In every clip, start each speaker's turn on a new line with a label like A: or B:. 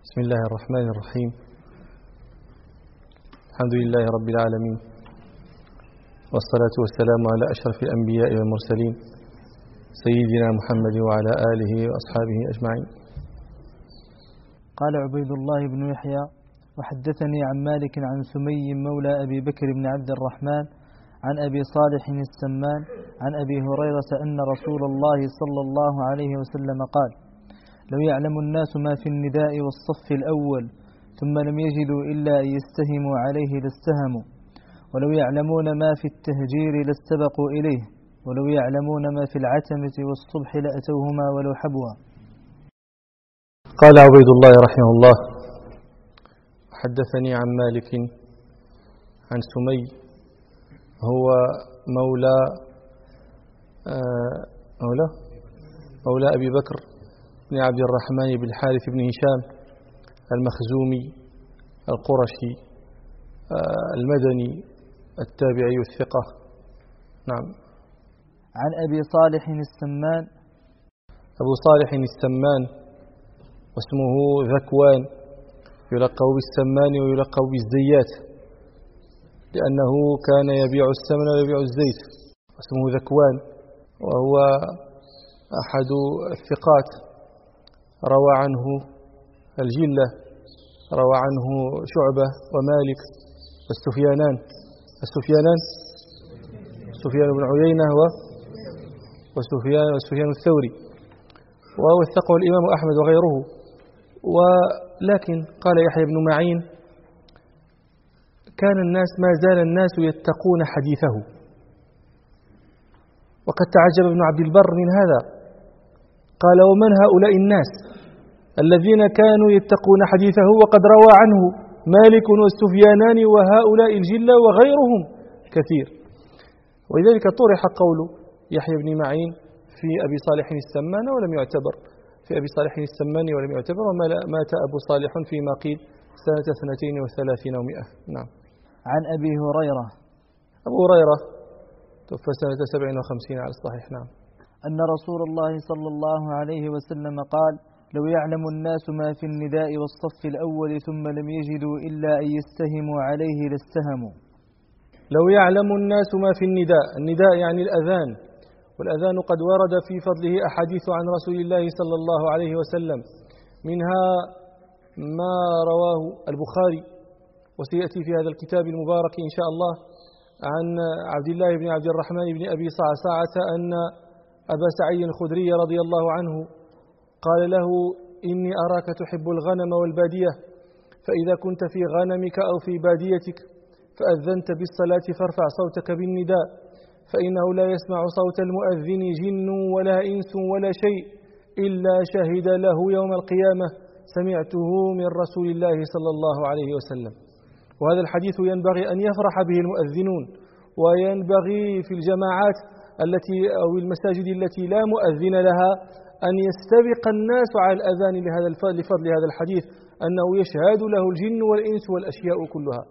A: بسم الله الرحمن الرحيم. الحمد لله رب العالمين، والصلاة والسلام على أشرف الأنبياء والمرسلين سيدنا محمد وعلى آله وأصحابه أجمعين.
B: قال عبيد الله بن يحيى: وحدثني عن مالك عن سمي مولى أبي بكر بن عبد الرحمن عن أبي صالح السمان عن أبي هريرة أن رسول الله صلى الله عليه وسلم قال: لو يعلم الناس ما في النداء والصف الأول ثم لم يجدوا إلا أن يستهموا عليه لاستهموا، ولو يعلمون ما في التهجير لاستبقوا إليه، ولو يعلمون ما في العتمة والصبح لأتوهما ولو حبوا.
A: قال عبيد الله رحمه الله: حدثني عن مالك عن سمي، هو مولى أبي بكر بن عبد الرحمن بن الحارث بن هشام المخزومي القرشي المدني التابعي الثقة. نعم.
B: عن أبي صالح السمان.
A: أبو صالح السمان واسمه ذكوان، يلقب بالسمان ويلقب بالزيات لأنه كان يبيع السمن ويبيع الزيت، اسمه ذكوان، وهو أحد الثقات، روى عنه الجلة، روى عنه شعبة ومالك والسفيانان، سفيان بن عيينة وسفيان الثوري، ووثقه الإمام أحمد وغيره. ولكن قال يحيى بن معين: كان الناس ما زال الناس يتقون حديثه. وقد تعجب ابن عبد البر من هذا، قال: ومن هؤلاء الناس الذين كانوا يتقون حديثه وقد روى عنه مالك والسفيانان وهؤلاء الجلة وغيرهم كثير. ولذلك طرح قول يحيى بن معين في أبي صالح السمان ولم يعتبر، ومات أبو صالح فيما قيل سنة 32 و100. نعم.
B: عن أبي هريرة.
A: أبو هريرة توفى سنة 57 على الصحيح. نعم.
B: أن رسول الله صلى الله عليه وسلم قال: لو يعلم الناس ما في النداء والصف الأول ثم لم يجدوا إلا أن يستهموا عليه لاستهموا.
A: لو يعلم الناس ما في النداء يعني الأذان، والأذان قد ورد في فضله أحاديث عن رسول الله صلى الله عليه وسلم، منها ما رواه البخاري وسيأتي في هذا الكتاب المبارك إن شاء الله عن عبد الله بن عبد الرحمن بن أبي صعصعة أن أبا سعيد الخدري رضي الله عنه قال له: إني أراك تحب الغنم والبادية، فإذا كنت في غنمك أو في باديتك فأذنت بالصلاة فارفع صوتك بالنداء، فإنه لا يسمع صوت المؤذن جن ولا إنس ولا شيء إلا شهد له يوم القيامة سمعته من رسول الله صلى الله عليه وسلم. وهذا الحديث ينبغي أن يفرح به المؤذنون، وينبغي في الجماعات أو المساجد التي لا مؤذن لها أن يستبق الناس على الأذان لفضل هذا الحديث، أنه يشهد له الجن والإنس والأشياء كلها.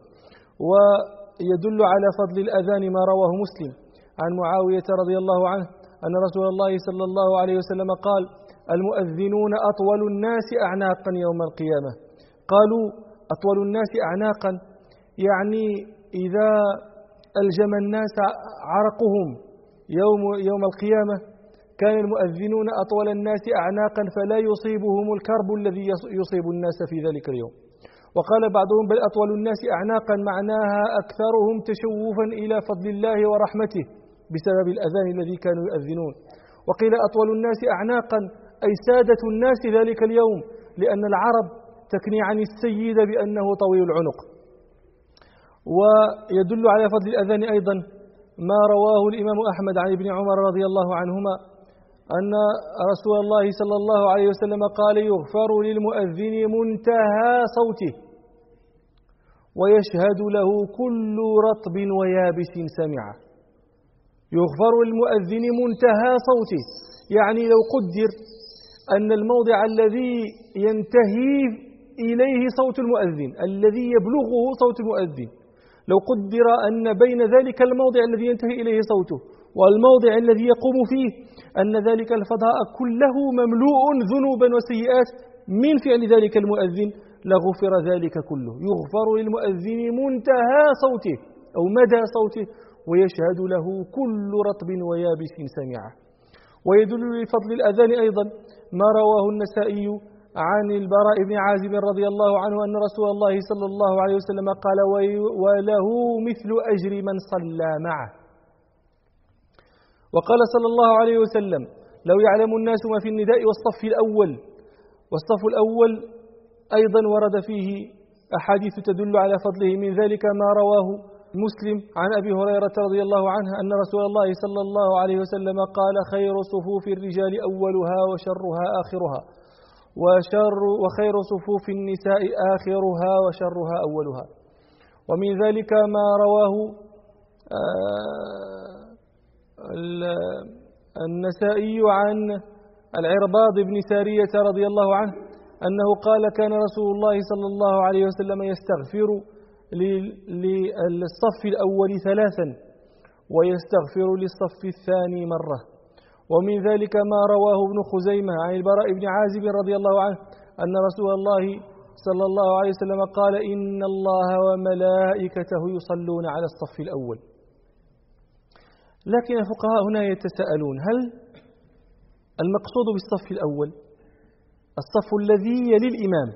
A: ويدل على فضل الأذان ما رواه مسلم عن معاوية رضي الله عنه أن رسول الله صلى الله عليه وسلم قال: المؤذنون أطول الناس أعناقا يوم القيامة. قالوا: أطول الناس أعناقا يعني إذا ألجم الناس عرقهم يوم القيامة كان المؤذنون أطول الناس أعناقا فلا يصيبهم الكرب الذي يصيب الناس في ذلك اليوم. وقال بعضهم: بل أطول الناس أعناقا معناها أكثرهم تشوفا إلى فضل الله ورحمته بسبب الأذان الذي كانوا يؤذنون. وقيل أطول الناس أعناقا أي سادة الناس ذلك اليوم، لأن العرب تكني عن السيد بأنه طويل العنق. ويدل على فضل الأذان أيضا ما رواه الإمام أحمد عن ابن عمر رضي الله عنهما أن رسول الله صلى الله عليه وسلم قال: يغفر للمؤذن منتهى صوته ويشهد له كل رطب ويابس سمعه. يغفر للمؤذن منتهى صوته، يعني لو قدر أن الموضع الذي ينتهي إليه صوت المؤذن، الذي يبلغه صوت المؤذن، لو قدر أن بين ذلك الموضع الذي ينتهي إليه صوته والموضع الذي يقوم فيه أن ذلك الفضاء كله مملوء ذنوبا وسيئات، من فعل ذلك المؤذن لغفر ذلك كله، يغفر للمؤذن منتهى صوته أو مدى صوته، ويشهد له كل رطب ويابس سمعه. ويدل لفضل الأذان أيضا ما رواه النسائي عن البراء بن عازب رضي الله عنه أن رسول الله صلى الله عليه وسلم قال: وله مثل أجر من صلى معه. وقال صلى الله عليه وسلم: لو يعلم الناس ما في النداء والصف الأول. والصف الأول أيضا ورد فيه أحاديث تدل على فضله، من ذلك ما رواه مسلم عن أبي هريرة رضي الله عنه أن رسول الله صلى الله عليه وسلم قال: خير صفوف الرجال أولها وشرها آخرها، وخير صفوف النساء آخرها وشرها أولها. ومن ذلك ما رواه النسائي عن العرباض بن سارية رضي الله عنه أنه قال: كان رسول الله صلى الله عليه وسلم يستغفر للصف الأول 3 ويستغفر للصف الثاني مرة. ومن ذلك ما رواه ابن خزيمة عن البراء بن عازب رضي الله عنه أن رسول الله صلى الله عليه وسلم قال: إن الله وملائكته يصلون على الصف الأول. لكن الفقهاء هنا يتساءلون: هل المقصود بالصف الأول الصف الذي يلي الإمام،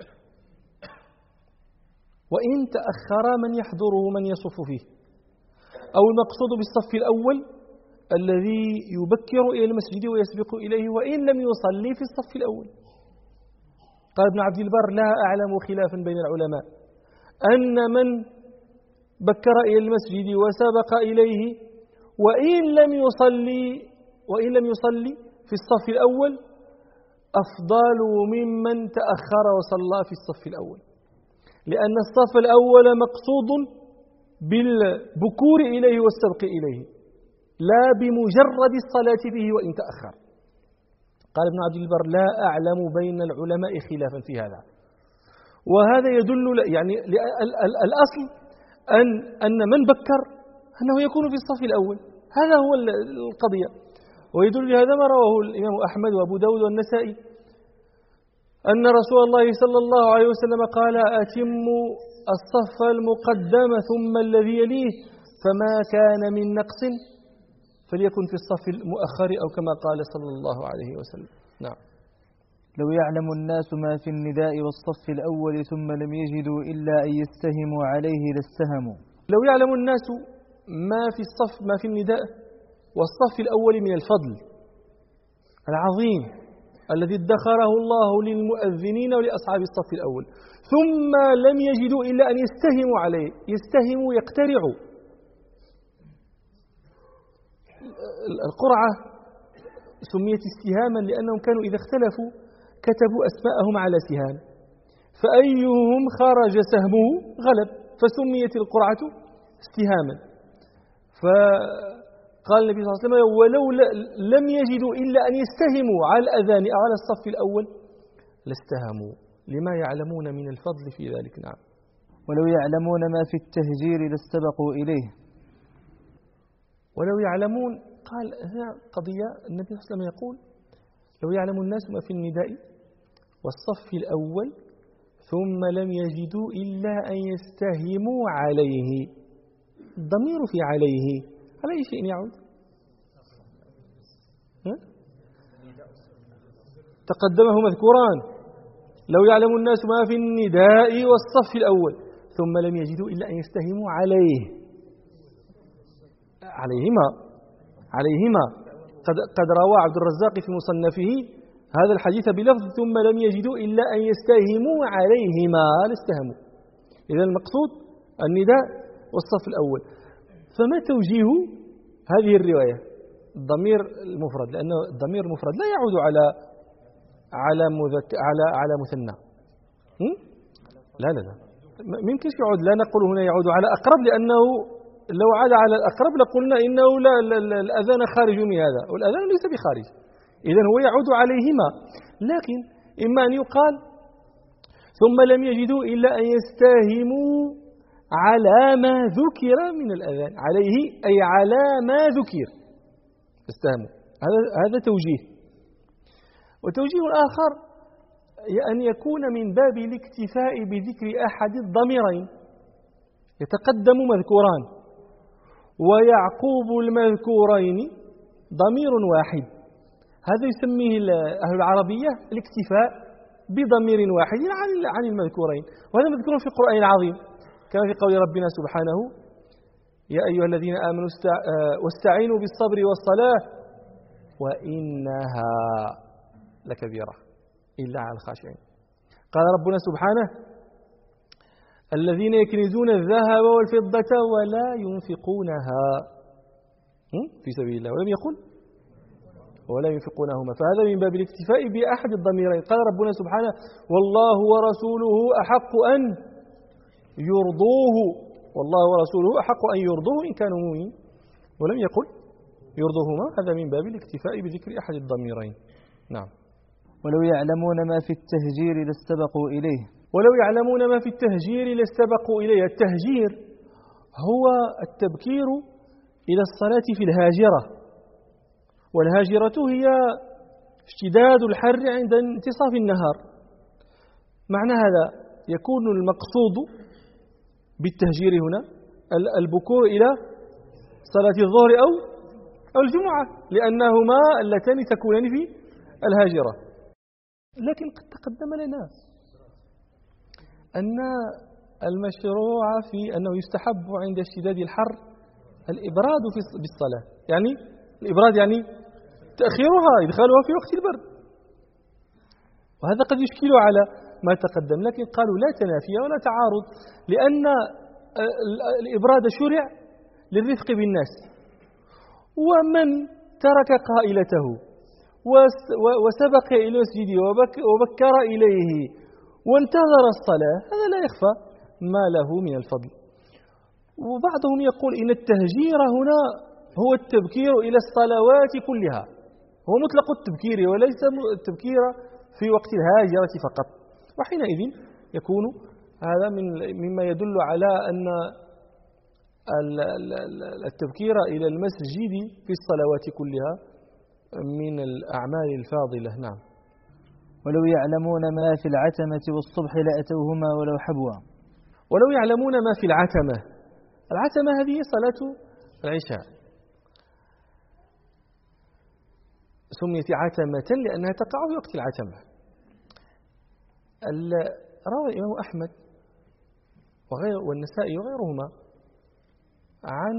A: وإن تأخر من يحضره من يصف فيه، أو المقصود بالصف الأول الذي يبكر إلى المسجد ويسبق إليه وإن لم يصلي في الصف الأول؟ قال ابن عبد البر: لا أعلم خلافا بين العلماء أن من بكر إلى المسجد وسبق إليه وإن لم يصلي في الصف الأول أفضل ممن تأخر وصلى في الصف الأول، لأن الصف الأول مقصود بالبكور إليه والسبق إليه، لا بمجرد الصلاة به وإن تأخر. قال ابن عبد البر: لا أعلم بين العلماء خلافا في هذا. وهذا يدل يعني الأصل أن من بكر أنه يكون في الصف الأول، هذا هو القضية. ويدل لهذا ما رواه الإمام أحمد وأبو داود والنسائي أن رسول الله صلى الله عليه وسلم قال: أتموا الصف المقدم ثم الذي يليه، فما كان من نقص فليكن في الصف المؤخر، أو كما قال صلى الله عليه وسلم. نعم.
B: لو يعلم الناس ما في النداء والصف الأول ثم لم يجدوا إلا أن يستهموا عليه لاستهموا.
A: لو يعلم الناس ما في النداء والصف الأول من الفضل العظيم الذي ادخره الله للمؤذنين ولأصحاب الصف الأول، ثم لم يجدوا إلا أن يستهموا عليه، يستهموا يقترعوا. القرعة سميت استهاما لأنهم كانوا إذا اختلفوا كتبوا أسماءهم على سهام، فأيهم خرج سهمه غلب، فسميت القرعة استهاما. فقال النبي صلى الله عليه وسلم: ولو لم يجدوا إلا أن يستهموا على الأذان أو على الصف الأول لاستهموا، لما يعلمون من الفضل في ذلك. نعم.
B: ولو يعلمون ما في التهجير لاستبقوا إليه.
A: ولو يعلمون، قال هنا قضية النبي صلى الله عليه وسلم يقول: لو يعلم الناس ما في النداء والصف الأول ثم لم يجدوا إلا أن يستهموا عليه. الضمير في عليه على أي شيء يعود؟ تقدمه مذكوران: لو يعلم الناس ما في النداء والصف الأول ثم لم يجدوا إلا أن يستهموا عليهما. قد روى عبد الرزاق في مصنفه هذا الحديث بلفظ: ثم لم يجدوا إلا أن يستهموا عليهما لاستهموا. إذا المقصود النداء والصف الأول. فما توجيه هذه الرواية؟ الضمير المفرد، لأنه الضمير المفرد لا يعود على مثنى. لا ممكنش يعود، لا نقول هنا يعود على أقرب، لأنه لو عاد على الأقرب لقلنا إنه لا الأذان خارج من هذا، والأذان ليس بخارج، إذن هو يعود عليهما. لكن إما أن يقال: ثم لم يجدوا إلا أن يستهموا على ما ذكر من الأذان، عليه أي على ما ذكر استهموا. هذا توجيه. وتوجيه آخر: أن يكون من باب الاكتفاء بذكر أحد الضميرين، يتقدم مذكوران ويعقوب المذكورين ضمير واحد، هذا يسميه أهل العربية الاكتفاء بضمير واحد عن المذكورين، وهذا مذكور في القرآن العظيم كما في قول ربنا سبحانه: يا أيها الذين آمنوا واستعينوا بالصبر والصلاة وإنها لكبيرة إلا على الخاشعين. قال ربنا سبحانه: الذين يكنزون الذهب والفضة ولا ينفقونها في سبيل الله ولم يقل ولا ينفقونهما، فهذا من باب الاكتفاء بأحد الضميرين. قال ربنا سبحانه: والله ورسوله أحق أن يرضوه، والله ورسوله أحق أن يرضوه إن كانوا مؤمنين، ولم يقل يرضوهما، هذا من باب الاكتفاء بذكر أحد الضميرين. نعم.
B: ولو يعلمون ما في التهجير لاستبقوا إليه.
A: ولو يعلمون ما في التهجير لاستبقوا إليه. التهجير هو التبكير إلى الصلاة في الهاجرة، والهاجرة هي اشتداد الحر عند انتصاف النهار. معنى هذا يكون المقصود بالتهجير هنا البكور إلى صلاة الظهر أو الجمعة، لأنهما اللتان تكونان في الهاجرة. لكن قد تقدم لنا أن المشروع في أنه يستحب عند اشتداد الحر الإبراد بالصلاة، يعني الإبراد يعني تأخيرها، إدخالها في وقت البرد، وهذا قد يشكل على ما تقدم، لكن قالوا لا تنافي ولا تعارض، لأن الإبراد شرع للرفق بالناس، ومن ترك قائلته وسبق إلى المسجد وبكر إليه وانتظر الصلاة هذا لا يخفى ما له من الفضل. وبعضهم يقول إن التهجير هنا هو التبكير إلى الصلوات كلها، هو مطلق التبكير وليس التبكير في وقت الهاجرة فقط، وحينئذ يكون هذا مما يدل على أن التبكير إلى المسجد في الصلوات كلها من الأعمال الفاضلة. نعم.
B: ولو يعلمون ما في العتمة والصبح لأتوهما ولو حبوا.
A: ولو يعلمون ما في العتمة. العتمة هذه صلاة العشاء، سميت عتمة لأنها تقع في وقت العتمة. روى الإمام أحمد والنسائي وغيرهما عن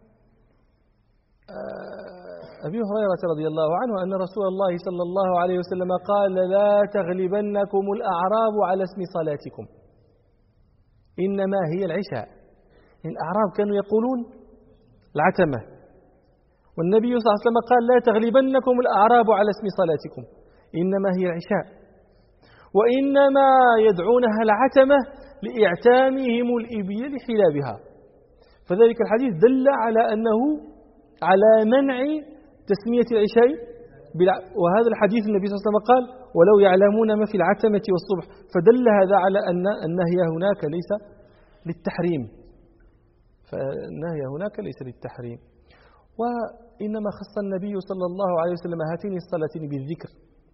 A: أبي هريرة رضي الله عنه أن رسول الله صلى الله عليه وسلم قال: لا تغلبنكم الأعراب على اسم صلاتكم، إنما هي العشاء. الأعراب كانوا يقولون العتمة، والنبي صلى الله عليه وسلم قال: لا تغلبنكم الأعراب على اسم صلاتكم، إنما هي العشاء، وإنما يدعونها العتمة لإعتامهم الإبل لحلابها. فذلك الحديث دل على أنه على منع تسمية العشاء وهذا الحديث النبي صلى الله عليه وسلم قال: ولو يعلمون ما في العتمة والصبح، فدل هذا على أن النهي هناك ليس للتحريم، فالنهي هناك ليس للتحريم، وإنما خص النبي صلى الله عليه وسلم هاتين الصلاتين بالذكر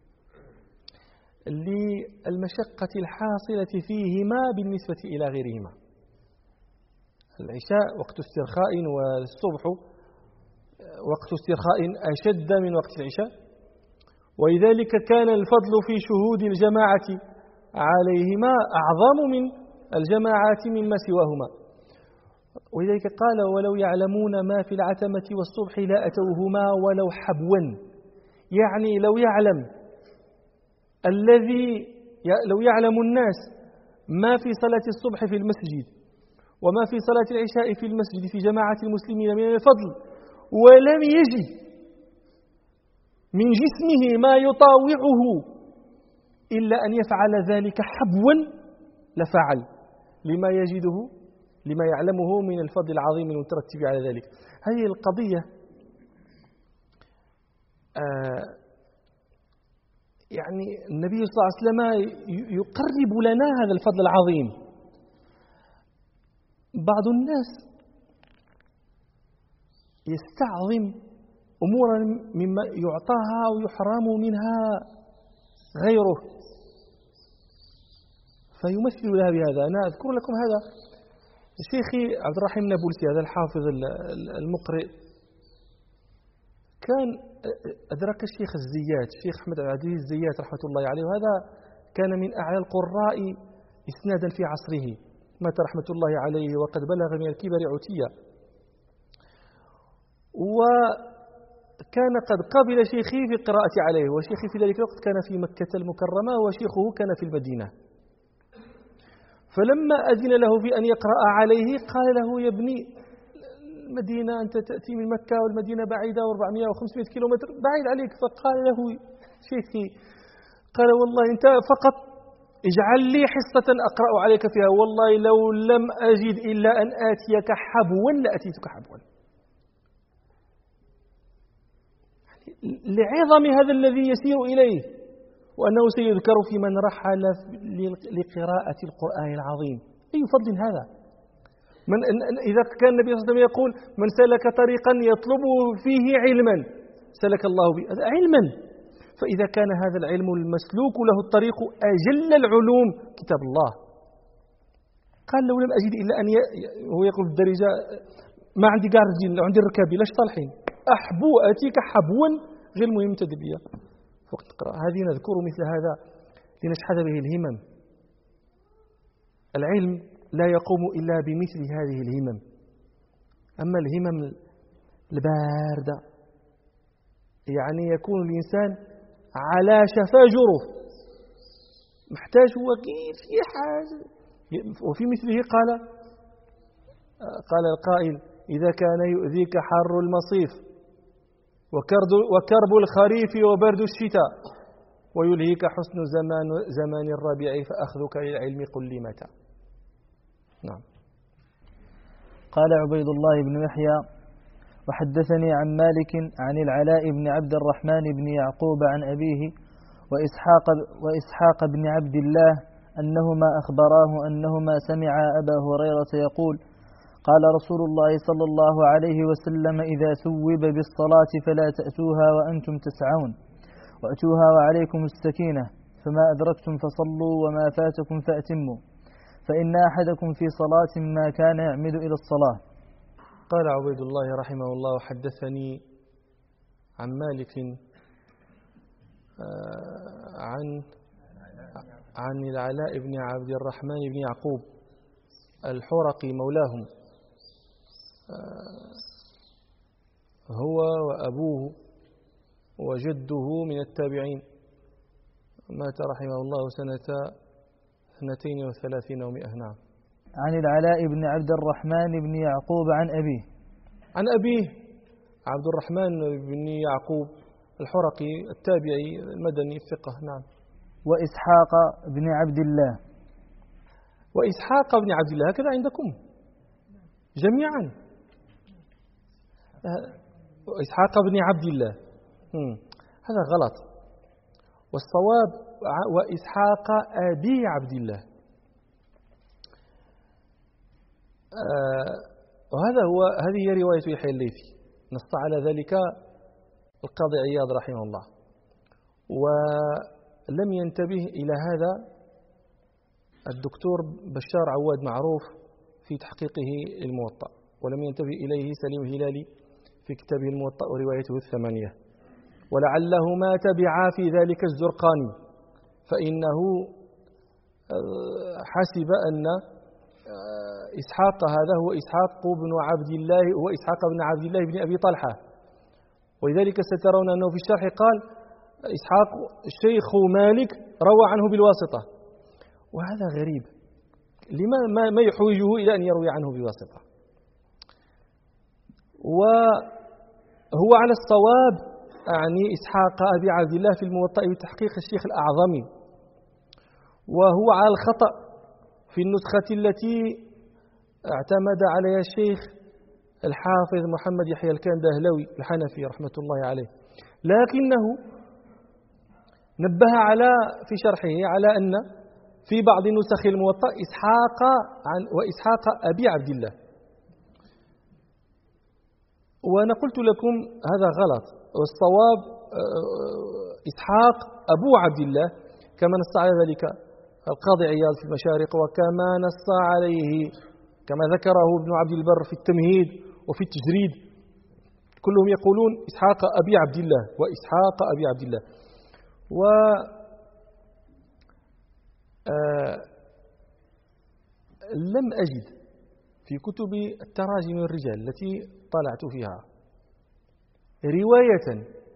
A: للمشقة الحاصلة فيهما بالنسبة إلى غيرهما. العشاء وقت استرخاء، والصبح وقت استرخاء أشد من وقت العشاء، ولذلك كان الفضل في شهود الجماعة عليهما أعظم من الجماعات مما سواهما. ولذلك قال: ولو يعلمون ما في العتمة والصبح لأتوهما ولو حبوا، يعني لو يعلم الناس ما في صلاة الصبح في المسجد وما في صلاة العشاء في المسجد في جماعة المسلمين من الفضل، ولم يجد من جسمه ما يطاوعه إلا أن يفعل ذلك حبوا لفعل، لما يعلمه من الفضل العظيم المترتب على ذلك. هذه القضية يعني النبي صلى الله عليه وسلم يقرب لنا هذا الفضل العظيم. بعض الناس يستعظم أمورا مما يعطاها ويحرم منها غيره، فيمثل لها بهذا. أنا أذكر لكم هذا شيخي عبد الرحيم النابلسي، هذا الحافظ المقرئ، كان أدرك الشيخ الزيات، الشيخ أحمد عبد العزيز الزيات رحمة الله عليه، وهذا كان من أعلى القراء إسنادا في عصره، مات رحمة الله عليه وقد بلغ من الكبر عتيا. وكان قد قبل شيخي في القراءة عليه، وشيخي في ذلك الوقت كان في مكة المكرمة وشيخه كان في المدينة. فلما أذن له في أن يقرأ عليه قال له: يا ابني، المدينة أنت تأتي من مكة والمدينة بعيدة 400 أو 500 كيلومتر بعيد عليك. فقال له شيخي، قال: والله أنت فقط اجعل لي حصة أقرأ عليك فيها، والله لو لم أجد إلا أن آتيك حبوا لأتيتك حبوا. لعظم هذا الذي يسير إليه، وأنه سيذكر في من رحل لقراءة القرآن العظيم. أي فضل هذا! إذا كان النبي صلى الله عليه وسلم يقول: من سلك طريقا يطلب فيه علما سلك الله به علما. فإذا كان هذا العلم المسلوك له الطريق أجل العلوم كتاب الله، قال: لو لم أجد إلا أن هو يقول الدرجة ما عندي قاع رجل، عندي الركابي لاش صالحين، أحبو أتيك حبوا، غير مهم تدبية وقت تقرأ. هذه نذكر مثل هذا لنشحذ به الهمم. العلم لا يقوم إلا بمثل هذه الهمم. أما الهمم الباردة يعني يكون الإنسان على شفا جرف، محتاج هو غير في حاجة. وفي مثله قال القائل: إذا كان يؤذيك حر المصيف وكرب الخريف وبرد الشتاء ويلهيك حسن زمان الربيع فأخذك للعلم قل لي متى. نعم.
B: قال عبيد الله بن يحيى: وحدثني عن مالك عن العلاء بن عبد الرحمن بن يعقوب عن أبيه وإسحاق بن عبد الله أنهما أخبراه أنهما سمعا أبا هريرة يقول: قال رسول الله صلى الله عليه وسلم: إذا ثوب بالصلاة فلا تأتوها وأنتم تسعون، وأتوها وعليكم السكينة، فما أدركتم فصلوا وما فاتكم فأتموا، فإن أحدكم في صلاة ما كان يعمد إلى الصلاة.
A: قال عبيد الله رحمه الله: حدثني عن مالك عن العلاء بن عبد الرحمن بن يعقوب الحرقي مولاهم، هو وأبوه وجده من التابعين، مات رحمه الله سنة 32 و100. نعم.
B: عن العلاء بن عبد الرحمن بن يعقوب عن أبيه
A: عبد الرحمن بن يعقوب الحرقي التابعي المدني الثقة. نعم.
B: وإسحاق بن عبد الله.
A: وإسحاق بن عبد الله هكذا عندكم جميعا؟ إسحاق بن عبد الله هذا غلط، والصواب وإسحاق أبي عبد الله. هذه هي رواية يحيى الليثي، نص على ذلك القاضي عياض رحمه الله، ولم ينتبه إلى هذا الدكتور بشار عواد معروف في تحقيقه الموطأ، ولم ينتبه إليه سليم الهلالي في كتابه الموطأ وروايته 8، ولعلهما تبعا في ذلك الزرقاني، فإنه حسب أن إسحاق هذا هو إسحاق بن عبد الله، هو إسحاق بن عبد الله بن أبي طلحة، ولذلك سترون أنه في الشرح قال إسحاق شيخ مالك روى عنه بالواسطة، وهذا غريب. لما ما يحوجه إلى أن يروي عنه بواسطة؟ وهو على الصواب أعني إسحاق أبي عبد الله في الموطأ بتحقيق الشيخ الأعظمي، وهو على الخطأ في النسخة التي اعتمد عليها الشيخ الحافظ محمد يحيى الكندهلوي الحنفي رحمة الله عليه، لكنه نبه في شرحه على أن في بعض نسخ الموطأ وإسحاق أبي عبد الله، وأنا قلت لكم هذا غلط، والصواب إسحاق أبو عبد الله كما نص على ذلك القاضي عياض في المشارق، وكما نص عليه كما ذكره ابن عبد البر في التمهيد وفي التجريد، كلهم يقولون إسحاق أبي عبد الله وإسحاق أبي عبد الله. و لم أجد في كتب التراجم والرجال التي طلعت فيها رواية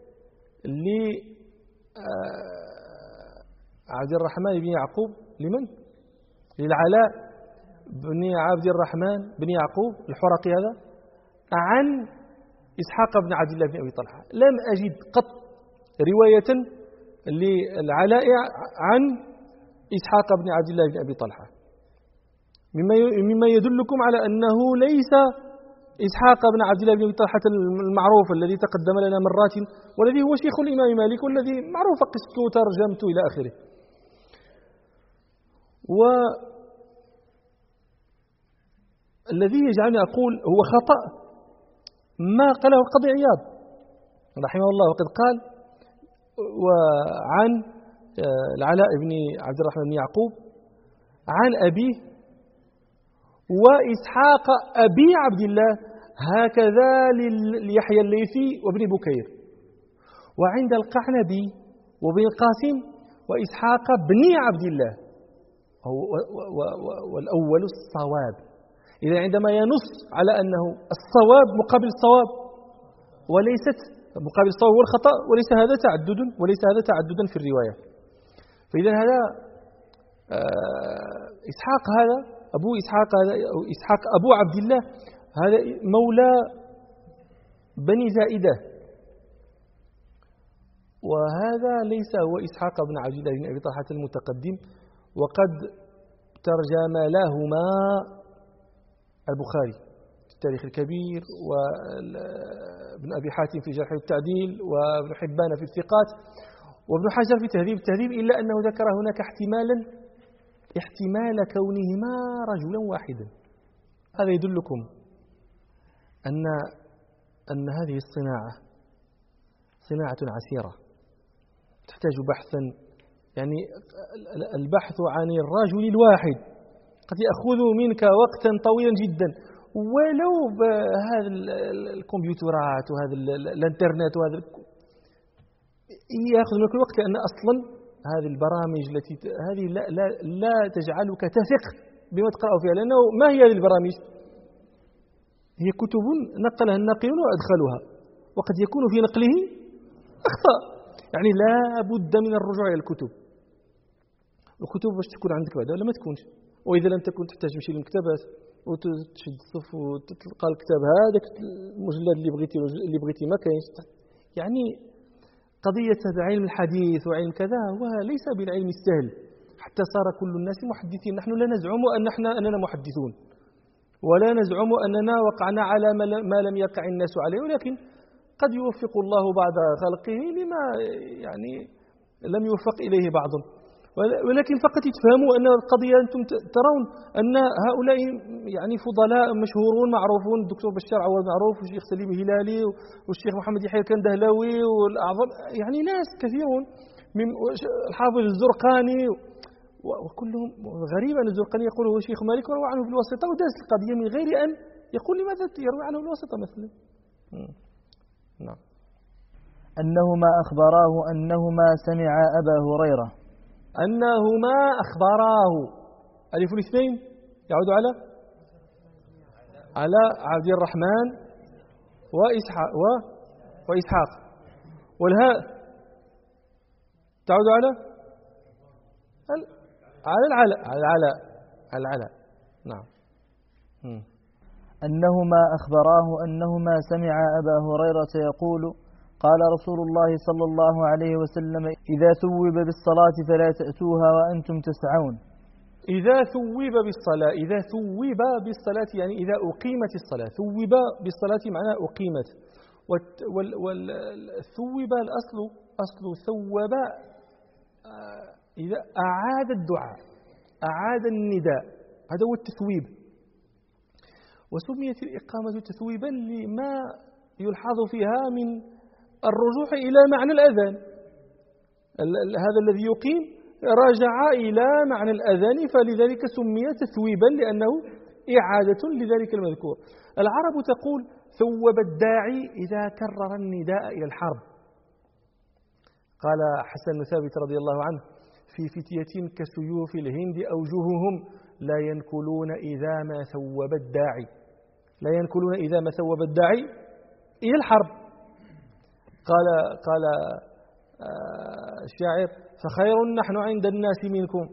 A: لعبد الرحمن بن يعقوب للعلاء بن عبد الرحمن بن يعقوب الحرقي هذا عن إسحاق بن عبد الله بن أبي طلحة. لم أجد قط رواية للعلاء عن إسحاق بن عبد الله بن أبي طلحة، مما يدلكم على أنه ليس إسحاق بن عبد الله بن أبي طلحة المعروف الذي تقدم لنا مرات، والذي هو شيخ الإمام مالك، والذي معروف قصته وترجمته إلى آخره. والذي يجعلني أقول هو خطأ ما قاله القاضي عياض رحمه الله، وقد قال وعن العلاء بن عبد الرحمن بن يعقوب عن أبيه وإسحاق أبي عبد الله، هكذا ليحيى الليثي وابن بكير. وعند القعنبي وابن القاسم وإسحاق بن عبد الله، والأول الصواب. إذا عندما ينص على أنه الصواب مقابل الصواب وليست مقابل الصواب والخطأ، وليس هذا تعددا في الرواية. فإذا هذا إسحاق هذا أبو إسحاق هذا أو إسحاق أبو عبد الله هذا مولى بني زائدة، وهذا ليس هو إسحاق بن عبد الله بن أبي طلحة المتقدم. وقد ترجم لهما البخاري في التاريخ الكبير، وابن أبي حاتم في جرح والتعديل، وابن حبان في الثقات، وابن حجر في تهذيب التهذيب، إلا أنه ذكر هناك احتمال كونهما رجلا واحدا. هذا يدلكم أن هذه الصناعة صناعة عسيرة تحتاج بحثا، يعني البحث عن الرجل الواحد قد يأخذ منك وقتا طويلا جدا، ولو بهذا الكمبيوترات وهذا الانترنت وهذا يأخذ منك الوقت، لأن أصلا هذه البرامج التي هذه لا تجعلك تثق بما تقرأ فيها، لأنه ما هي هذه البرامج؟ هي كتب نقلها الناقلون وأدخلها، وقد يكون في نقله أخطاء، يعني لا بد من الرجوع إلى الكتب باش تكون عندك بعد ولا ما تكونش. وإذا لم تكن تحتاج تمشي للمكتبات وتشد الصف وتلقى الكتاب هذاك المجلد اللي بغيتي ما كاينش. يعني قضية هذا علم الحديث وعلم كذا وليس بالعلم السهل، حتى صار كل الناس محدثين. نحن لا نزعم أننا محدثون، ولا نزعم أننا وقعنا على ما لم يقع الناس عليه، ولكن قد يوفق الله بعض خلقه لما يعني لم يوفق إليه بعضهم. ولكن فقط تفهموا أن القضية أنتم ترون أن هؤلاء يعني فضلاء مشهورون معروفون، الدكتور بشار عواد معروف، والشيخ سليم الهلالي، والشيخ محمد يحيى الكندهلاوي، والأعظم يعني ناس كثيرون، من الحافظ الزرقاني، وكلهم غريب أن الزرقاني يقول هو شيخ مالك وروى عنه بالواسطة، ودرس القضية من غير أن يقول لماذا يروي عنه بالواسطة مثلا. نعم.
B: أنهما أخبراه أنهما سمعا أبا هريرة،
A: أنهما أخبراه، ألف الاثنين يعود على عبد الرحمن وإسحاق، والهاء تعود على العلاء. نعم.
B: أنهما أخبراه أنهما سمعا أبا هريرة يقول قال رسول الله صلى الله عليه وسلم إذا ثوب بالصلاة فلا تأتوها وأنتم تسعون.
A: إذا ثوب بالصلاة يعني إذا أقيمت الصلاة. ثوب بالصلاة معناه أقيمت، والثوب أصل ثوب إذا أعاد الدعاء، أعاد النداء، هذا هو التثويب. وسميت الإقامة تثويبا لما يلحظ فيها من الرجوع إلى معنى الأذان. هذا الذي يقيم رجع إلى معنى الأذان، فلذلك سمي تثويبا لأنه إعادة لذلك المذكور. العرب تقول ثوب الداعي إذا كرر النداء إلى الحرب. قال حسن ثابت رضي الله عنه: في فتية كسيوف الهند أوجههم لا ينكلون إذا ما ثوب الداعي، لا ينكلون إذا ما ثوب الداعي إلى الحرب. قال الشاعر: فخير نحن عند الناس منكم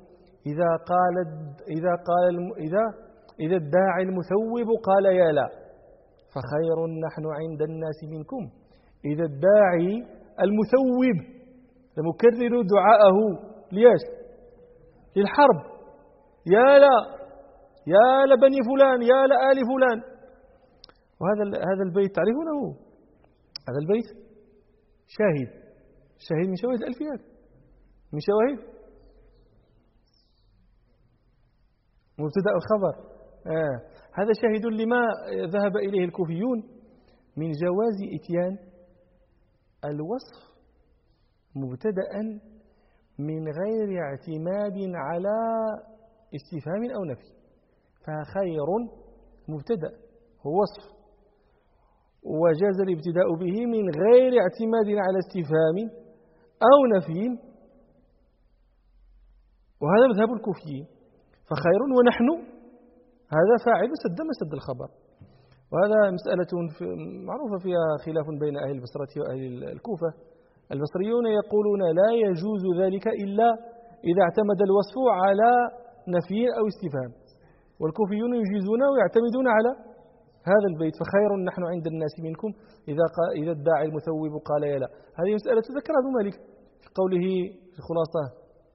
A: إذا الداعي المثوب قال يا لا. فخير نحن عند الناس منكم إذا الداعي المثوب المكرر دعاءه ليش؟ للحرب، يا لا، يا لبني فلان، يا لآل فلان. وهذا البيت تعرفونه؟ هذا البيت شاهد من شواهد الألفيات، من شواهد مبتدأ الخبر. هذا شاهد لما ذهب إليه الكوفيون من جواز إتيان الوصف مبتدأ من غير اعتماد على استفهام أو نفي. فخير مبتدأ هو وصف، وجاز الابتداء به من غير اعتماد على استفهام أو نفي، وهذا مذهب الكوفيين. فخير ونحن هذا فاعل سد مسد الخبر، وهذا مسألة معروفة فيها خلاف بين أهل البصرة وأهل الكوفة. البصريون يقولون لا يجوز ذلك إلا إذا اعتمد الوصف على نفي أو استفهام، والكوفيون يجيزون ويعتمدون على هذا البيت: فخير نحن عند الناس منكم إذا الداعي المثوب قال يا لا. هذه مسألة ذكرها ابن مالك في قوله في الخلاصة: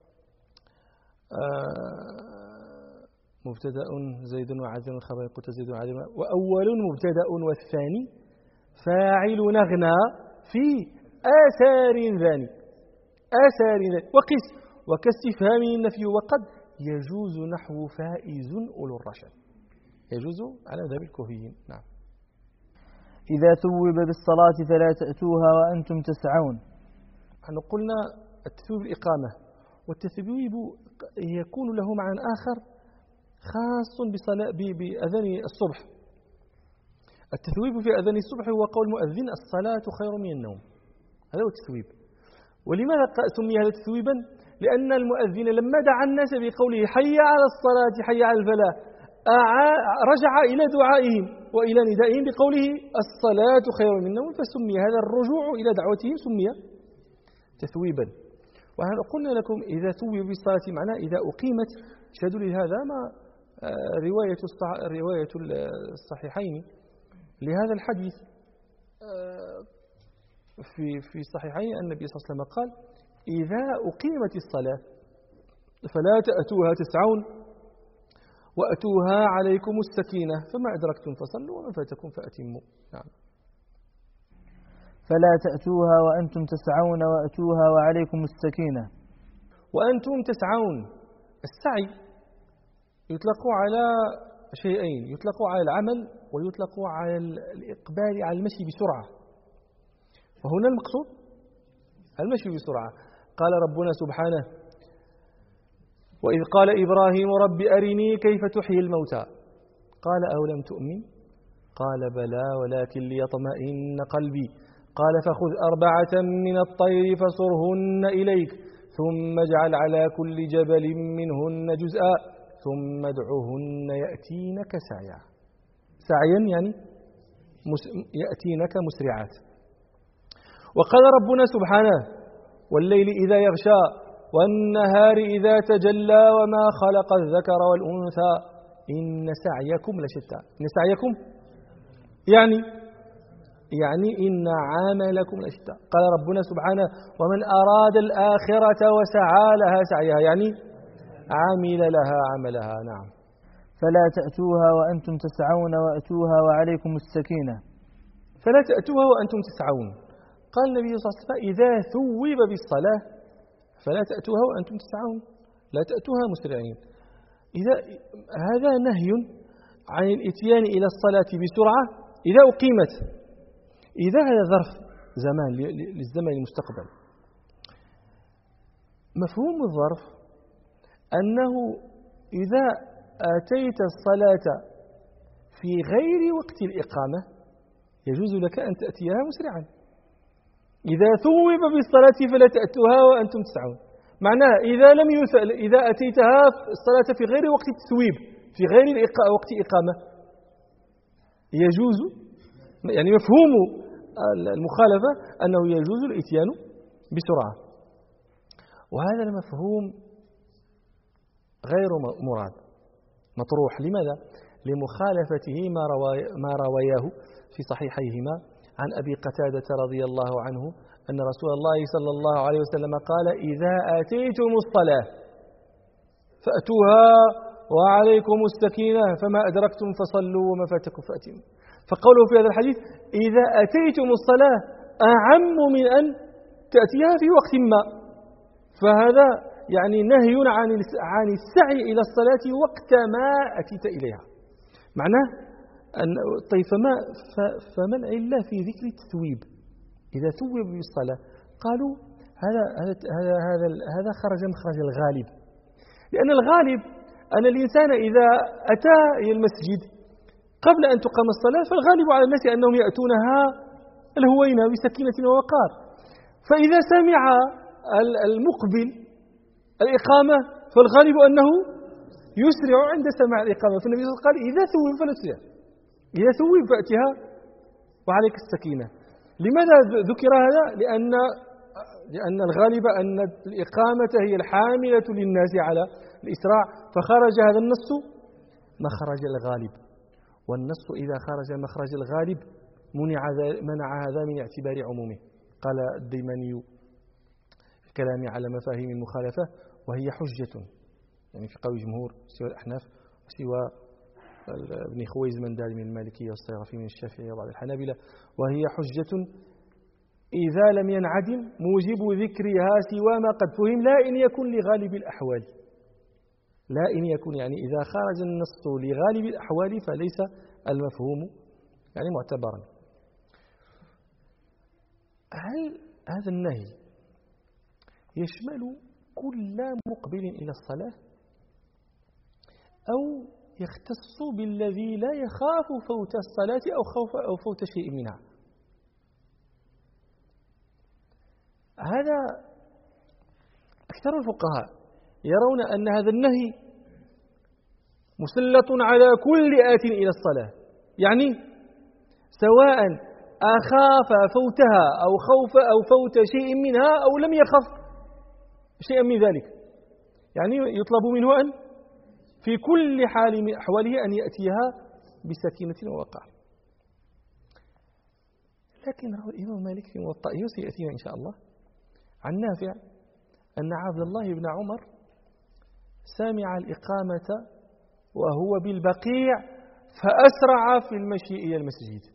A: مبتدأ زيد وعدم خبر قلت زيد وعدم، وأول مبتدأ والثاني فاعل نغنى في آثار ذاني وقس وكاستفهام النفي وقد يجوز نحو فائز أولو الرشد، يجوز على مذهب الكوفيين. نعم.
B: إذا ثوب بالصلاة فلا تأتوها وأنتم تسعون.
A: نحن قلنا التثويب الإقامة، والتثويب يكون له معنى آخر خاص بأذان الصبح. التثويب في أذان الصبح هو قول المؤذن: الصلاة خير من النوم. هذا هو التثويب. ولماذا سمي هذا تثويبا؟ لأن المؤذن لما دعا الناس بقوله حي على الصلاة حي على الفلاح رجع إلى دعائهم وإلى ندائهم بقوله الصلاة خير من النوم، فسمي هذا الرجوع إلى دعوتهم سمي تثويبا. وهل قلنا لكم إذا ثوب بالصلاة معناه إذا أقيمت. شهد لهذا ما رواية الصحيحين لهذا الحديث في الصحيحين أن النبي صلى الله عليه وسلم قال: إذا أقيمت الصلاة فلا تأتوها تسعون وأتوها عليكم السكينة فما أدركتم فصلوا وما فاتكم فأتموا. نعم.
B: فلا تأتوها وأنتم تسعون وأتوها وعليكم السكينة.
A: وأنتم تسعون، السعي يطلق على شيئين: يطلق على العمل ويطلق على الإقبال على المشي بسرعة. وهنا المقصود المشي بسرعة. قال ربنا سبحانه: وإذ قال إبراهيم رب أرني كيف تحيي الموتى قال أولم تؤمن قال بلى ولكن ليطمئن قلبي قال فخذ 4 من الطير فصرهن إليك ثم اجعل على كل جبل منهن جزءا ثم ادعهن يأتينك سعيا يعني يأتينك مسرعات. وقال ربنا سبحانه: والليل إذا يغشى والنهار إذا تجلى وما خلق الذكر والأنثى إن سعيكم لشتى. إن سعيكم يعني إن عملكم لشتى. قال ربنا سبحانه: ومن أراد الآخرة وسعى لها سعيها يعني عمل لها عملها. نعم.
B: فلا تأتوها وأنتم تسعون وأتوها وعليكم السكينة.
A: فلا تأتوها وأنتم تسعون. قال النبي صلى الله عليه وسلم: إذا ثوب بالصلاة فلا تأتوها وأنتم تسعون، لا تأتوها مسرعين. هذا نهي عن الإتيان إلى الصلاة بسرعة إذا أقيمت. إذا هذا ظرف زمان للزمن المستقبل. مفهوم الظرف أنه إذا أتيت الصلاة في غير وقت الإقامة يجوز لك أن تأتيها مسرعا. إذا ثوب بالصلاة فلا تأتوها وأنتم تسعون. معناه إذا أتيتها الصلاة في غير وقت التثويب في غير وقت إقامة يجوز، يعني مفهوم المخالفة أنه يجوز الإتيان بسرعة، وهذا المفهوم غير مراد مطروح. لماذا؟ لمخالفته ما رواياه في صحيحيهما عن أبي قتادة رضي الله عنه أن رسول الله صلى الله عليه وسلم قال: إذا أتيتم الصلاة فأتوها وعليكم السكينة فما أدركتم فصلوا وما فاتكم فأتموا. فقوله في هذا الحديث إذا أتيتم الصلاة أعم من أن تأتيها في وقت ما، فهذا يعني نهي عن السعي إلى الصلاة وقت ما أتيت إليها. معناه أن طيب فما العلة في ذكر التثويب؟ إذا ثوب بالصلاة قالوا هذا خرج مخرج الغالب، لأن الغالب أن الإنسان إذا أتى إلى المسجد قبل أن تقام الصلاة فالغالب على الناس أنهم يأتونها الهوينة بسكينة ووقار، فإذا سمع المقبل الإقامة فالغالب أنه يسرع عند سماع الإقامة. فالنبي صلى الله عليه وسلم قال: إذا ثوب فلا تسرع، إذا ثوب فأتها وعليك السكينة. لماذا ذكر هذا؟ لأن الغالب أن الإقامة هي الحاملة للناس على الإسراع، فخرج هذا النص مخرج الغالب، والنص إذا خرج مخرج الغالب منع هذا من اعتبار عمومه. قال الديماني في كلامه على مفاهيم المخالفة: وهي حجة، يعني في قول جمهور سوى الأحناف وسوى ابن خويز مندال من المالكية والصيرفي من الشافعية وبعض الحنابلة، وهي حجة إذا لم ينعدم موجب ذكرها سوى ما قد فهم، لا إن يكن لغالب الأحوال، لا إن يكن يعني إذا خرج النص لغالب الأحوال فليس المفهوم يعني معتبرا. هل هذا النهي يشمل كل مقبل إلى الصلاة أو يختص بالذي لا يخاف فوت الصلاة أو فوت شيء منها؟ هذا أكثر الفقهاء يرون أن هذا النهي مسلط على كل آت إلى الصلاة، يعني سواء أخاف فوتها أو فوت شيء منها أو لم يخف شيئا من ذلك، يعني يطلب منه أن في كل حال من أحواله أن يأتيها بسكينة ووقار. لكن روى الإمام مالك في موطئه سيأتينا إن شاء الله عن نافع أن عبد الله بن عمر سمع الإقامة وهو بالبقيع فأسرع في المشي إلى المسجد.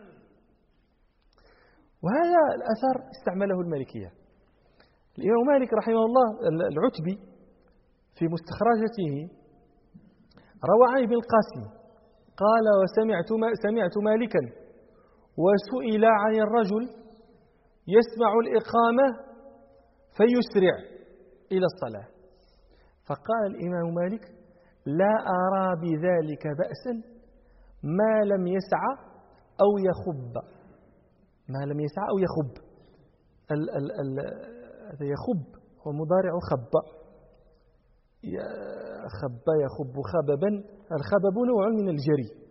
A: وهذا الأثر استعمله المالكية. الإمام مالك رحمه الله العتبي في مستخرجته روى عن ابن القاسم قال: سمعت مالكا وسئل عن الرجل يسمع الإقامة فيسرع إلى الصلاة، فقال الإمام مالك: لا أرى بذلك بأسا ما لم يسعى أو يخب. ما لم يسعى أو يخب، هذا يخب هو مضارع خب، خب يخب خببا، الخبب نوع من الجري،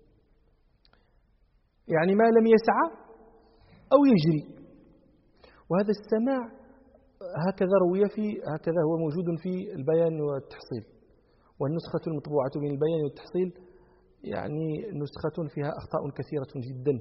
A: يعني ما لم يسعى أو يجري. وهذا السماع هكذا هو موجود في البيان والتحصيل، والنسخة المطبوعة من البيان والتحصيل يعني نسخة فيها أخطاء كثيرة جدا،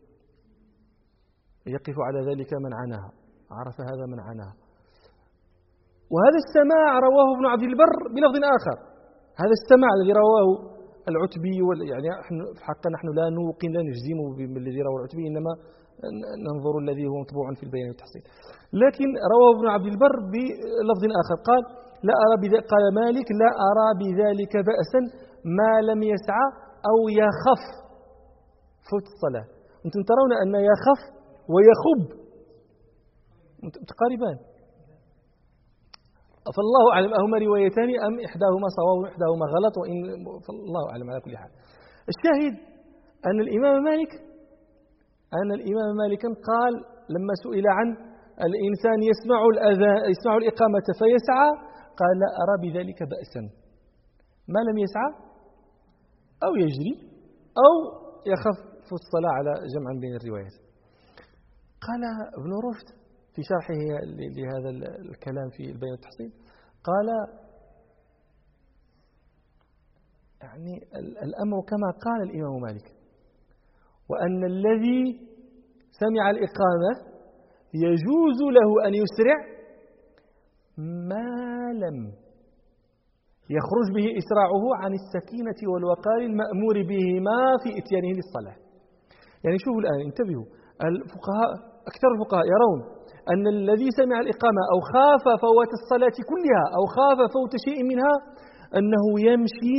A: يقف على ذلك من عناها، عرف هذا من عناها. وهذا السماع رواه ابن عبد البر بلفظ آخر. هذا السماع الذي رواه العتبي يعني في حقا نحن لا نوقن لا نجزم بالذي رواه العتبي، إنما ننظر الذي هو مطبوع في البيان والتحصيل. لكن رواه ابن عبد البر بلفظ آخر قال: قال مالك: لا أرى بذلك بأسا ما لم يسعى أو يخف فوت الصلاة. أنتم ترون أن يخف ويخب متقاربان، فالله أعلم أهما روايتان أم إحداهما صواب وإحداهما غلط، فالله أعلم على كل حال. الشاهد أن الإمام مالك قال لما سئل عن الإنسان يسمع الإقامة فيسعى، قال لا أرى بذلك بأسا ما لم يسعى أو يجري أو يخف في الصلاة على جمع بين الروايات. قال ابن رشد في شرحه لهذا الكلام في البيان والتحصيل، قال يعني الأمر كما قال الإمام مالك، وأن الذي سمع الإقامة يجوز له أن يسرع ما لم يخرج به إسراعه عن السكينة والوقار المأمور بهما في إتيانه للصلاة. يعني شوفوا الآن، انتبهوا، أكثر الفقهاء يرون أن الذي سمع الإقامة أو خاف فوات الصلاة كلها أو خاف فوت شيء منها أنه يمشي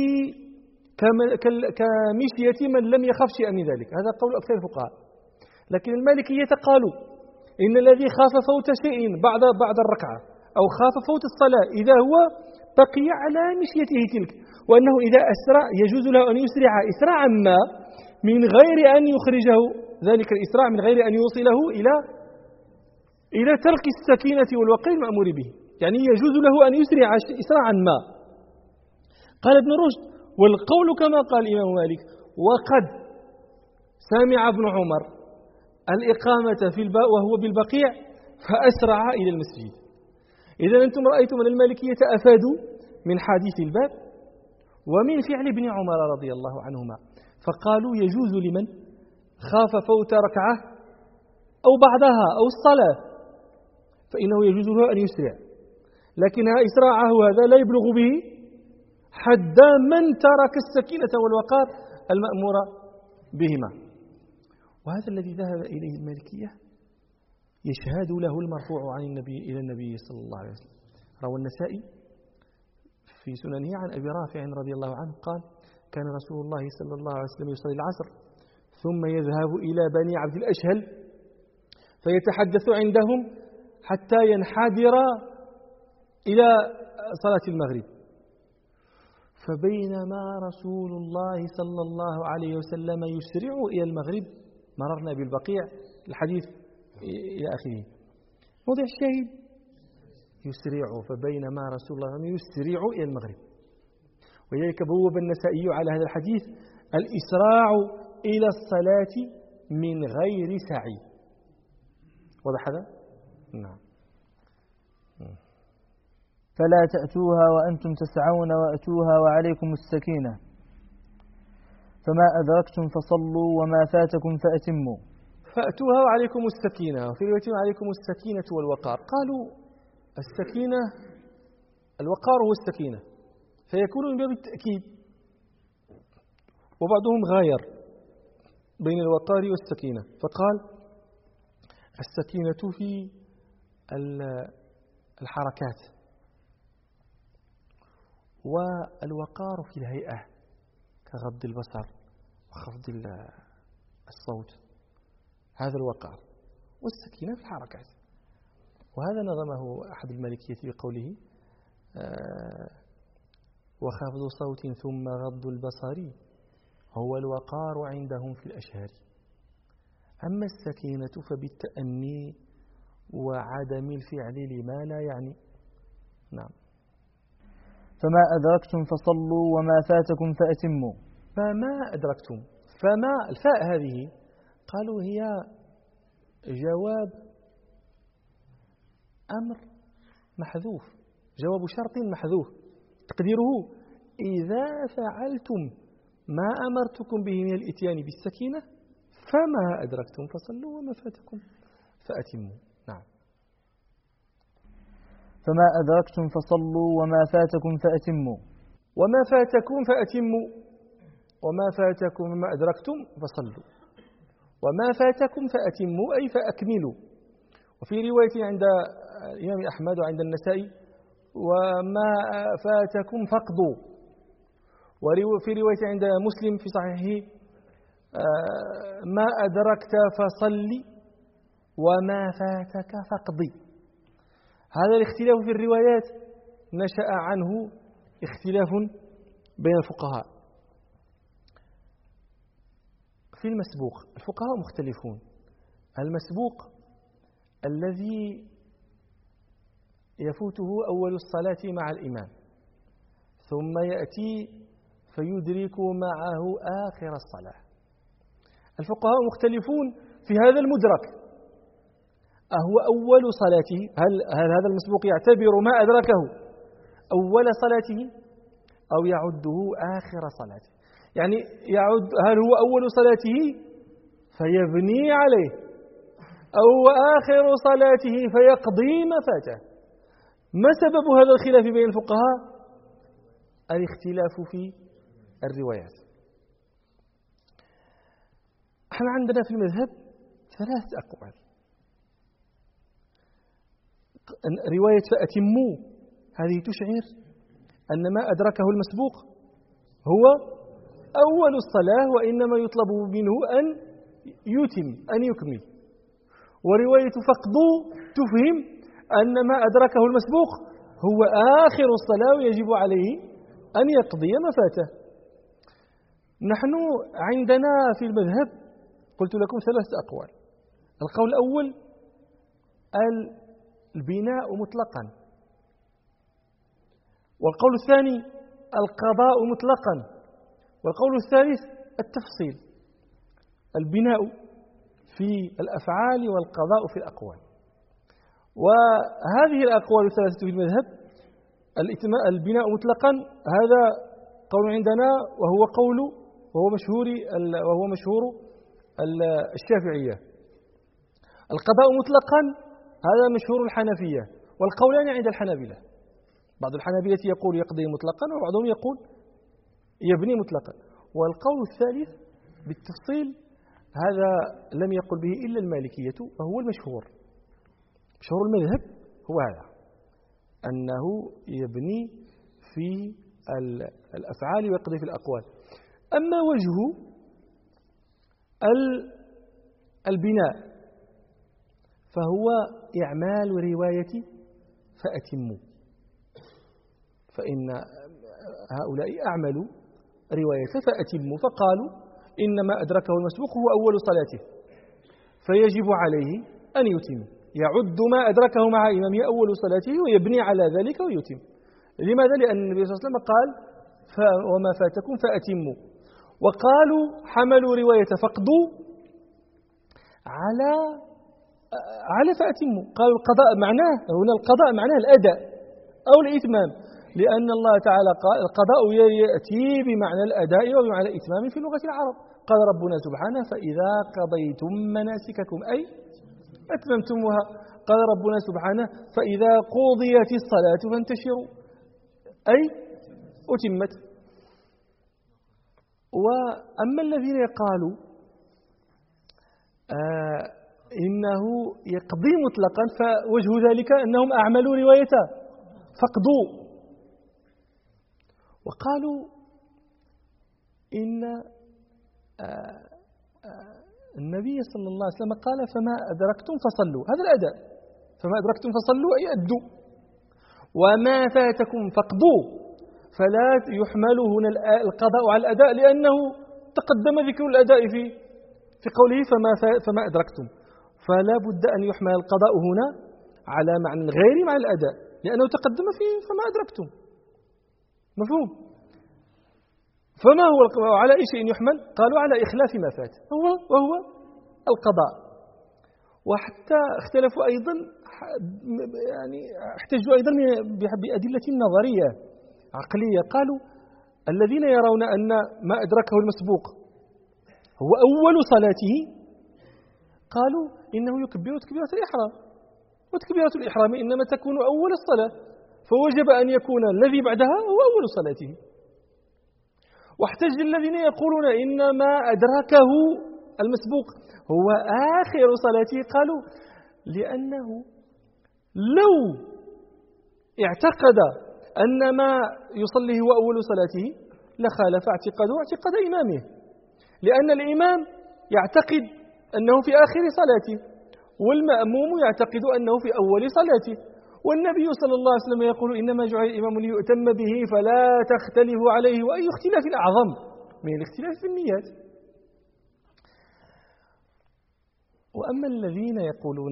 A: كمشية من لم يخف شيئا من ذلك. هذا قول أكثر الفقهاء. لكن المالكية قالوا إن الذي خاف فوت شيء بعد الركعة أو خاف فوت الصلاة إذا هو بقي على مشيته تلك، وأنه إذا أسرع يجوز له أن يسرع إسراعا ما من غير أن يخرجه ذلك الإسراع، من غير أن يوصله إلى ترك السكينة والوقار المأمور به. يعني يجوز له أن يسرع إسراعا ما. قال ابن رشد: والقول كما قال الإمام مالك، وقد سمع ابن عمر الإقامة وهو بالبقيع فأسرع إلى المسجد. إذا أنتم رأيتم أن المالكية أفادوا من حديث الباب ومن فعل ابن عمر رضي الله عنهما، فقالوا يجوز لمن خاف فوت ركعة أو بعدها أو الصلاة فإنه يجوز له أن يسرع، لكن إسراعه هذا لا يبلغ به حد من ترك السكينة والوقار المأمور بهما. وهذا الذي ذهب إليه المالكية يشهد له المرفوع عن النبي إلى النبي صلى الله عليه وسلم. روى النسائي في سننه عن أبي رافع رضي الله عنه قال: كان رسول الله صلى الله عليه وسلم يصلي العصر ثم يذهب إلى بني عبد الأشهل فيتحدث عندهم حتى ينحدر إلى صلاة المغرب، فبينما رسول الله صلى الله عليه وسلم يسرع إلى المغرب مررنا بالبقيع، الحديث إلى آخره. موضع الشاهد يسرع، فبينما رسول الله يسرع إلى المغرب. ولذلك بوب النسائي على هذا الحديث: الإسراع إلى الصلاة من غير سعي. واضح هذا؟ نعم.
B: فلا تأتوها وأنتم تسعون وأتوها وعليكم السكينة، فما أدركتم فصلوا وما فاتكم فأتموا.
A: فأتوها وعليكم السكينة، وفي رواية عليكم السكينة والوقار. قالوا السكينة الوقار هو السكينة، فيكون من باب التأكيد، وبعضهم غاير بين الوقار والسكينة فقال السكينة في الحركات والوقار في الهيئة كغض البصر وخفض الصوت، هذا الوقار، والسكينة في الحركات. وهذا نظمه أحد المالكية بقوله: وخفض صوت ثم غض البصر هو الوقار عندهم في الأشهار. أما السكينة فبالتأني وعدم الفعل لما لا يعني. نعم.
B: فما أدركتم فصلوا وما فاتكم فأتموا.
A: فما أدركتم، فما الفاء هذه قالوا هي جواب أمر محذوف، جواب شرط محذوف، تقديره: إذا فعلتم ما أمرتكم به من الإتيان بالسكينة فما أدركتم فصلوا وما فاتكم فأتموا. نعم.
B: فما أدركتم فصلوا وما فاتكم فأتموا.
A: وما فاتكم فأتموا، وما فاتكم وما أدركتم فصلوا، وما فاتكم فأتموا أي فأكملوا. وفي رواية عند الإمام أحمد وعند النسائي: وما فاتكم فاقضوا. وفي رواية عند مسلم في صحيحه: ما أدركت فصلي وما فاتك فاقضي. هذا الاختلاف في الروايات نشأ عنه اختلاف بين الفقهاء في المسبوق. الفقهاء مختلفون. المسبوق الذي يفوته أول الصلاة مع الإمام ثم يأتي فيدرك معه آخر الصلاة. الفقهاء مختلفون في هذا المدرك، أهو أول صلاته؟ هل هذا المسبوق يعتبر ما أدركه أول صلاته أو يعده آخر صلاته؟ يعني هل هو أول صلاته فيبني عليه أو آخر صلاته فيقضي ما فاته؟ ما سبب هذا الخلاف بين الفقهاء؟ الاختلاف في الروايات. احنا عندنا في المذهب 3 أقوال. رواية فأتموا هذه تشعر أن ما أدركه المسبوق هو أول الصلاة وإنما يطلب منه أن يتم أن يكمل. ورواية فقدوا تفهم أن ما أدركه المسبوق هو آخر الصلاة ويجب عليه أن يقضي ما فاته. نحن عندنا في المذهب قلت لكم 3 أقوال. القول الأول البناء مطلقا، والقول الثاني القضاء مطلقا، والقول الثالث التفصيل. البناء في الأفعال والقضاء في الأقوال. وهذه الأقوال الثلاثة في المذهب البناء مطلقا هذا قول عندنا وهو مشهور الشافعية. القضاء مطلقا هذا مشهور الحنفية، والقولان عند الحنابلة. بعض الحنابلة يقول يقضي مطلقا وبعضهم يقول يبني مطلقا. والقول الثالث بالتفصيل هذا لم يقل به إلا المالكية وهو المشهور. مشهور المذهب هو هذا، أنه يبني في الأفعال ويقضي في الأقوال. أما وجه البناء فهو إعمال رواية فأتموا، فإن هؤلاء أعملوا رواية فأتموا فقالوا إنما أدركه المسبوق هو أول صلاته فيجب عليه أن يتم، يعد ما أدركه مع إمامه أول صلاته ويبني على ذلك ويتم. لماذا؟ لأن النبي صلى الله عليه وسلم قال وما فاتكم فأتموا. وقالوا حملوا رواية فقدوا على فأتموا. قالوا القضاء معناه هنا القضاء معناه الأداء أو الإتمام، لأن الله تعالى قال القضاء يأتي بمعنى الأداء وبمعنى الإتمام في لغة العرب. قال ربنا سبحانه فإذا قضيتم مناسككم أي أتممتموها. قال ربنا سبحانه فإذا قضيت الصلاة فانتشروا أي أتمت. وأما الذين قالوا إنه يقضي مطلقا فوجه ذلك أنهم أعملوا رواية فقدوا، وقالوا إن النبي صلى الله عليه وسلم قال فما أدركتم فصلوا، هذا الأداء، فما أدركتم فصلوا أي أدوا، وما فاتكم فقدوا، فلا يحمل هنا القضاء على الأداء لأنه تقدم ذكر الأداء في قوله فما أدركتم، فلا بد أن يحمل القضاء هنا على معنى غير معنى الأداء لأنه تقدم فيه فما أدركتم. مفهوم؟ فما هو القضاء؟ على أي شيء يحمل؟ قالوا على إخلاف ما فات وهو القضاء. وحتى اختلفوا أيضا، يعني احتجوا أيضا بأدلة نظرية عقلية. قالوا الذين يرون أن ما أدركه المسبوق هو أول صلاته قالوا إنه يكبر تكبيرة الإحرام، وتكبيرة الإحرام إنما تكون أول الصلاة، فوجب أن يكون الذي بعدها هو أول صلاته. واحتج الذين يقولون إن ما أدركه المسبوق هو آخر صلاته، قالوا لأنه لو اعتقد أن ما يصلي هو أول صلاته لخالف اعتقاده اعتقاد إمامه، لأن الإمام يعتقد أنه في آخر صلاته والمأموم يعتقد أنه في أول صلاته، والنبي صلى الله عليه وسلم يقول إنما جعل الإمام ليؤتم به فلا تختلفوا عليه، وأي اختلاف أعظم من الاختلاف في النيات. وأما الذين يقولون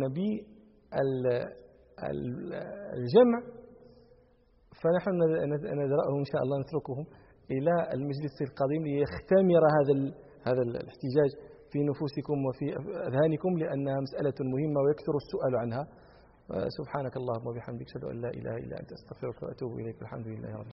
A: بالجمع فنحن ندرأهم إن شاء الله، نتركهم إلى المجلس القادم ليختمر هذا الاحتجاج في نفوسكم وفي أذهانكم، لأنها مسألة مهمة ويكثر السؤال عنها. سبحانك اللهم وبحمدك، أشهد أن لا إله إلا أنت، أستغفرك وأتوب إليك، والحمد لله رب العالمين.